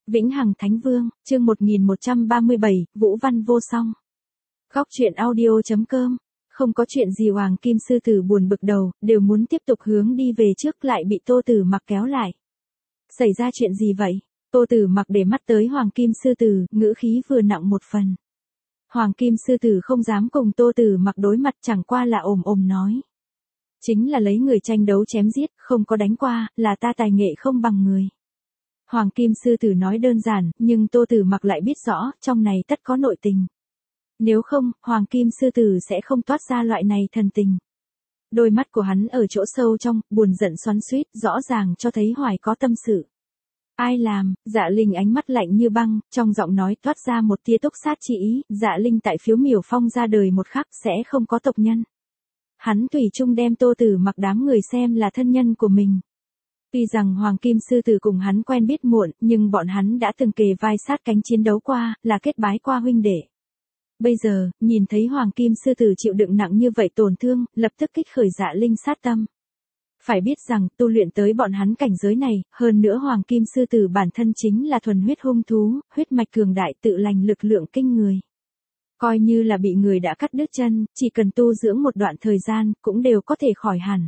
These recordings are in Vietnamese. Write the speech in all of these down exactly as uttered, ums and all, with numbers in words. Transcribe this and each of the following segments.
Vĩnh Hằng Thánh Vương, chương một nghìn một trăm ba mươi bảy, Vũ Văn Vô Song. Góc truyện audio chấm com. Không có chuyện gì Hoàng Kim Sư Tử buồn bực đầu, đều muốn tiếp tục hướng đi về trước lại bị Tô Tử Mặc kéo lại. Xảy ra chuyện gì vậy? Tô Tử Mặc để mắt tới Hoàng Kim Sư Tử, ngữ khí vừa nặng một phần. Hoàng Kim Sư Tử không dám cùng Tô Tử Mặc đối mặt, chẳng qua là ồm ồm nói. Chính là lấy người tranh đấu chém giết, không có đánh qua, là ta tài nghệ không bằng người. Hoàng Kim Sư Tử nói đơn giản, nhưng Tô Tử Mặc lại biết rõ, trong này tất có nội tình. Nếu không, Hoàng Kim Sư Tử sẽ không toát ra loại này thần tình. Đôi mắt của hắn ở chỗ sâu trong, buồn giận xoắn xuýt, rõ ràng cho thấy hoài có tâm sự. Ai làm? Dạ Linh ánh mắt lạnh như băng, trong giọng nói toát ra một tia túc sát chi ý. Dạ Linh tại Phiếu Miểu Phong ra đời một khắc sẽ không có tộc nhân. Hắn tùy chung đem Tô Tử Mặc đám người xem là thân nhân của mình. Tuy rằng Hoàng Kim Sư Tử cùng hắn quen biết muộn, nhưng bọn hắn đã từng kề vai sát cánh chiến đấu qua, là kết bái qua huynh đệ. Bây giờ, nhìn thấy Hoàng Kim Sư Tử chịu đựng nặng như vậy tổn thương, lập tức kích khởi Dạ Linh sát tâm. Phải biết rằng, tu luyện tới bọn hắn cảnh giới này, hơn nữa Hoàng Kim Sư Tử bản thân chính là thuần huyết hung thú, huyết mạch cường đại tự lành lực lượng kinh người. Coi như là bị người đã cắt đứt chân, chỉ cần tu dưỡng một đoạn thời gian, cũng đều có thể khỏi hẳn.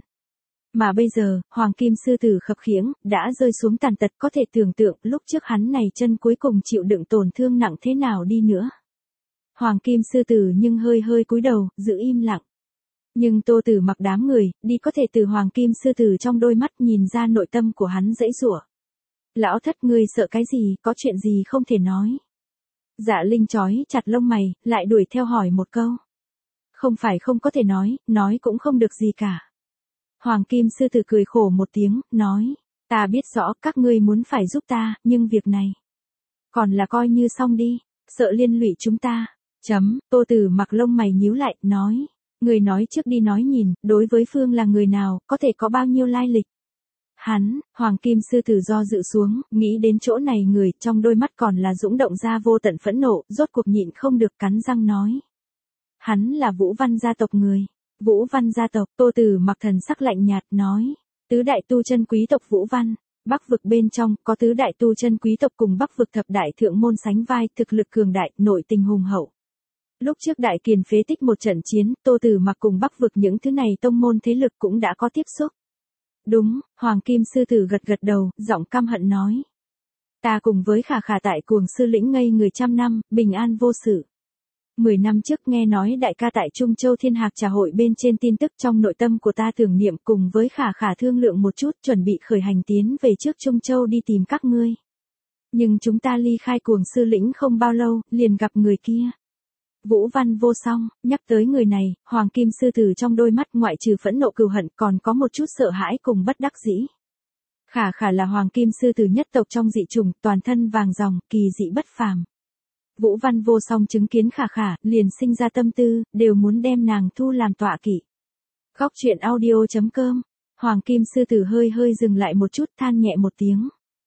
Mà bây giờ, Hoàng Kim Sư Tử khập khiễng, đã rơi xuống tàn tật, có thể tưởng tượng lúc trước hắn này chân cuối cùng chịu đựng tổn thương nặng thế nào đi nữa. Hoàng Kim Sư Tử nhưng hơi hơi cúi đầu, giữ im lặng. Nhưng Tô Tử Mặc đám người, đi có thể từ Hoàng Kim Sư Tử trong đôi mắt nhìn ra nội tâm của hắn dãy giụa. Lão thất ngươi sợ cái gì, có chuyện gì không thể nói. Dạ Linh chói chặt lông mày, lại đuổi theo hỏi một câu. Không phải không có thể nói, nói cũng không được gì cả. Hoàng Kim Sư Tử cười khổ một tiếng, nói, ta biết rõ các ngươi muốn phải giúp ta, nhưng việc này còn là coi như xong đi, sợ liên lụy chúng ta. Chấm, Tô Tử Mặc lông mày nhíu lại, nói, người nói trước đi nói nhìn, đối với Phương là người nào, có thể có bao nhiêu lai lịch. Hắn, Hoàng Kim Sư Tử do dự xuống, nghĩ đến chỗ này người, trong đôi mắt còn là dũng động ra vô tận phẫn nộ, rốt cuộc nhịn không được cắn răng nói. Hắn là Vũ Văn gia tộc người. Vũ Văn gia tộc, Tô Tử Mặc thần sắc lạnh nhạt nói, tứ đại tu chân quý tộc Vũ Văn, Bắc vực bên trong có tứ đại tu chân quý tộc cùng Bắc vực thập đại thượng môn sánh vai, thực lực cường đại, nội tình hùng hậu. Lúc trước Đại Kiền phế tích một trận chiến, Tô Tử Mặc cùng Bắc vực những thứ này tông môn thế lực cũng đã có tiếp xúc. Đúng, Hoàng Kim Sư Tử gật gật đầu, giọng căm hận nói. Ta cùng với Khả Khả tại Cuồng Sư lĩnh ngây người trăm năm, bình an vô sự. Mười năm trước nghe nói đại ca tại Trung Châu Thiên Hạc Trà hội bên trên tin tức, trong nội tâm của ta tưởng niệm, cùng với Khả Khả thương lượng một chút, chuẩn bị khởi hành tiến về trước Trung Châu đi tìm các ngươi. Nhưng chúng ta ly khai Cuồng Sư lĩnh không bao lâu, liền gặp người kia. Vũ Văn Vô Song, nhắc tới người này, Hoàng Kim Sư Tử trong đôi mắt ngoại trừ phẫn nộ cừu hận còn có một chút sợ hãi cùng bất đắc dĩ. Khả Khả là Hoàng Kim Sư Tử nhất tộc trong dị chủng, toàn thân vàng ròng, kỳ dị bất phàm. Vũ Văn Vô Song chứng kiến Khả Khả, liền sinh ra tâm tư, đều muốn đem nàng thu làm tọa kỵ. Góc truyện audio chấm com. Hoàng Kim Sư Tử hơi hơi dừng lại một chút, than nhẹ một tiếng.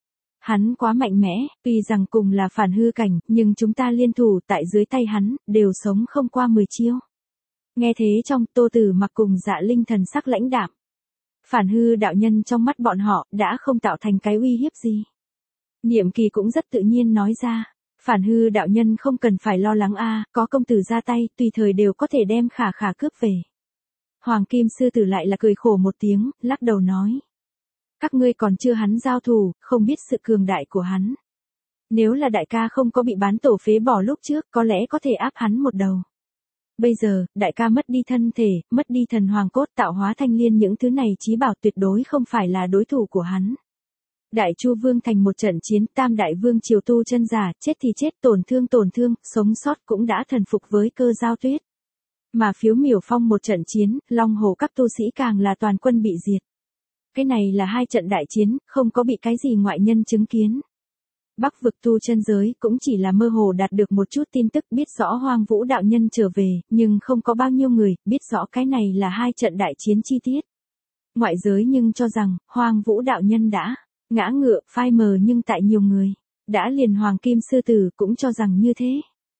Hắn quá mạnh mẽ, tuy rằng cùng là phản hư cảnh, nhưng chúng ta liên thủ tại dưới tay hắn, đều sống không qua mười chiêu. Nghe thế trong, Tô Tử Mặc cùng Dạ Linh thần sắc lãnh đạm. Phản hư đạo nhân trong mắt bọn họ, đã không tạo thành cái uy hiếp gì. Niệm Kỳ cũng rất tự nhiên nói ra. Phản hư đạo nhân không cần phải lo lắng a, à, có công tử ra tay, tùy thời đều có thể đem Khả Khả cướp về. Hoàng Kim Sư Tử lại là cười khổ một tiếng, lắc đầu nói. Các ngươi còn chưa hắn giao thủ, không biết sự cường đại của hắn. Nếu là đại ca không có bị bán tổ phế bỏ lúc trước, có lẽ có thể áp hắn một đầu. Bây giờ, đại ca mất đi thân thể, mất đi thần hoàng cốt, tạo hóa thanh liên, những thứ này chí bảo tuyệt đối không phải là đối thủ của hắn. Đại Chu Vương thành một trận chiến, tam đại vương triều tu chân giả, chết thì chết, tổn thương tổn thương, sống sót cũng đã thần phục với Cơ Giao Tuyết. Mà Phiếu Miểu Phong một trận chiến, Long Hồ các tu sĩ càng là toàn quân bị diệt. Cái này là hai trận đại chiến, không có bị cái gì ngoại nhân chứng kiến. Bắc vực tu chân giới cũng chỉ là mơ hồ đạt được một chút tin tức, biết rõ Hoang Vũ đạo nhân trở về, nhưng không có bao nhiêu người biết rõ cái này là hai trận đại chiến chi tiết. Ngoại giới nhưng cho rằng Hoang Vũ đạo nhân đã ngã ngựa, phai mờ, nhưng tại nhiều người đã liền Hoàng Kim Sư Tử cũng cho rằng như thế.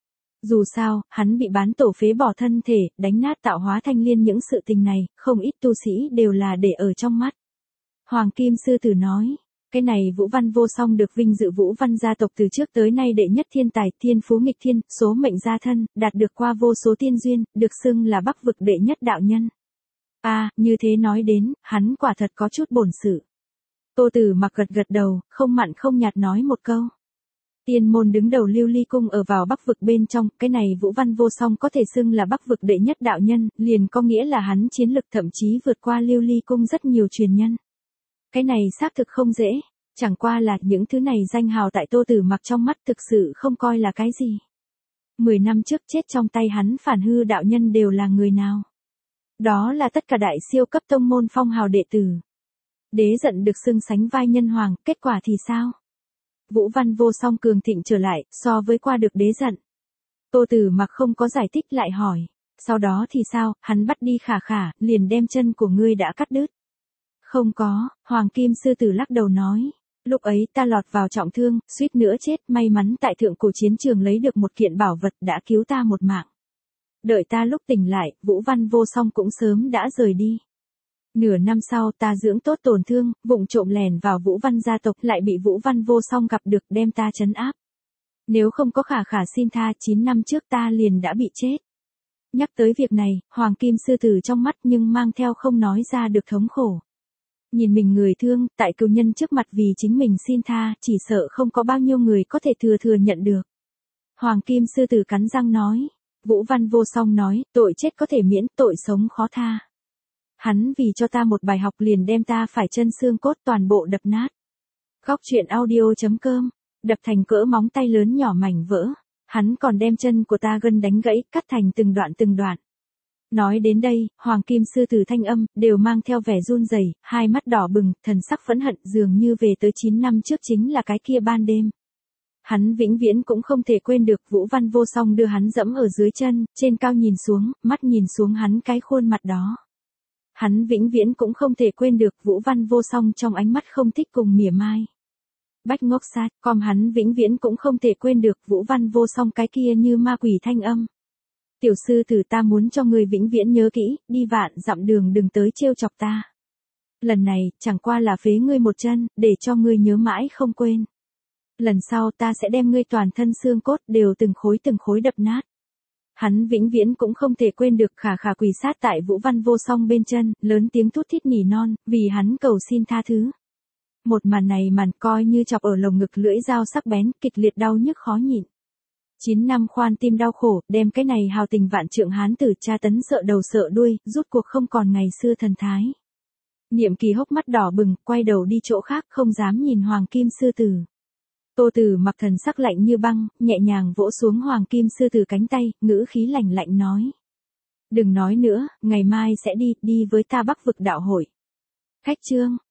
Dù sao, hắn bị bán tổ phế bỏ thân thể, đánh nát tạo hóa thanh liên, những sự tình này, không ít tu sĩ đều là để ở trong mắt. Hoàng Kim Sư Tử nói, Cái này Vũ Văn Vô Song được vinh dự Vũ Văn gia tộc từ trước tới nay đệ nhất thiên tài, thiên phú nghịch thiên, số mệnh gia thân, đạt được qua vô số tiên duyên, được xưng là Bắc vực đệ nhất đạo nhân. À, như thế nói đến, hắn quả thật có chút bổn sự. Tô Tử Mặc gật gật đầu, không mặn không nhạt nói một câu. Tiên môn đứng đầu Lưu Ly cung ở vào Bắc vực bên trong, cái này Vũ Văn Vô Song có thể xưng là Bắc vực đệ nhất đạo nhân, liền có nghĩa là hắn chiến lực thậm chí vượt qua Lưu Ly cung rất nhiều truyền nhân. Cái này xác thực không dễ, chẳng qua là những thứ này danh hào tại Tô Tử Mặc trong mắt thực sự không coi là cái gì. Mười năm trước chết trong tay hắn phản hư đạo nhân đều là người nào? Đó là tất cả đại siêu cấp tông môn phong hào đệ tử. Đế giận được xưng sánh vai nhân hoàng, kết quả thì sao? Vũ Văn Vô Song cường thịnh trở lại, so với qua được đế giận. Tô Tử Mặc không có giải thích lại hỏi. Sau đó thì sao, hắn bắt đi Khả Khả, liền đem chân của ngươi đã cắt đứt. Không có, Hoàng Kim Sư Tử lắc đầu nói. Lúc ấy ta lọt vào trọng thương, suýt nữa chết, may mắn tại thượng cổ chiến trường lấy được một kiện bảo vật đã cứu ta một mạng. Đợi ta lúc tỉnh lại, Vũ Văn Vô Song cũng sớm đã rời đi. Nửa năm sau ta dưỡng tốt tổn thương, vụng trộm lèn vào Vũ Văn gia tộc lại bị Vũ Văn Vô Song gặp được đem ta trấn áp. Nếu không có Khả Khả xin tha chín năm trước ta liền đã bị chết. Nhắc tới việc này, Hoàng Kim Sư Tử trong mắt nhưng mang theo không nói ra được thống khổ. Nhìn mình người thương, tại cừu nhân trước mặt vì chính mình xin tha, chỉ sợ không có bao nhiêu người có thể thừa thừa nhận được. Hoàng Kim Sư Tử cắn răng nói. Vũ Văn Vô Song nói, tội chết có thể miễn, tội sống khó tha. Hắn vì cho ta một bài học liền đem ta phải chân xương cốt toàn bộ đập nát. Góc truyện audio chấm com, đập thành cỡ móng tay lớn nhỏ mảnh vỡ. Hắn còn đem chân của ta gân đánh gãy, cắt thành từng đoạn từng đoạn. Nói đến đây, Hoàng Kim Sư Tử thanh âm, đều mang theo vẻ run rẩy, hai mắt đỏ bừng, thần sắc phẫn hận dường như về tới chín năm trước chính là cái kia ban đêm. Hắn vĩnh viễn cũng không thể quên được Vũ Văn Vô Song đưa hắn dẫm ở dưới chân, trên cao nhìn xuống, mắt nhìn xuống hắn cái khuôn mặt đó. Hắn vĩnh viễn cũng không thể quên được Vũ Văn Vô Song trong ánh mắt không thích cùng mỉa mai. Bách ngốc sát, com hắn vĩnh viễn cũng không thể quên được Vũ Văn Vô Song cái kia như ma quỷ thanh âm. Tiểu sư tử ta muốn cho người vĩnh viễn nhớ kỹ, đi vạn dặm đường đừng tới trêu chọc ta. Lần này, chẳng qua là phế ngươi một chân, để cho ngươi nhớ mãi không quên. Lần sau ta sẽ đem ngươi toàn thân xương cốt đều từng khối từng khối đập nát. Hắn vĩnh viễn cũng không thể quên được Khả Khả quỳ sát tại Vũ Văn Vô Song bên chân, lớn tiếng thút thít nỉ non, vì hắn cầu xin tha thứ. Một màn này màn coi như chọc ở lồng ngực lưỡi dao sắc bén, kịch liệt đau nhức khó nhịn. Chín năm khoan tim đau khổ, đem cái này hào tình vạn trượng hán tử tra tấn sợ đầu sợ đuôi, rút cuộc không còn ngày xưa thần thái. Niệm Kỳ hốc mắt đỏ bừng, quay đầu đi chỗ khác, không dám nhìn Hoàng Kim Sư Tử. Tô Tử Mặc thần sắc lạnh như băng, nhẹ nhàng vỗ xuống Hoàng Kim Sư Tử cánh tay, ngữ khí lạnh lạnh nói. Đừng nói nữa, ngày mai sẽ đi, đi với ta Bắc vực đạo hội. Khách chương.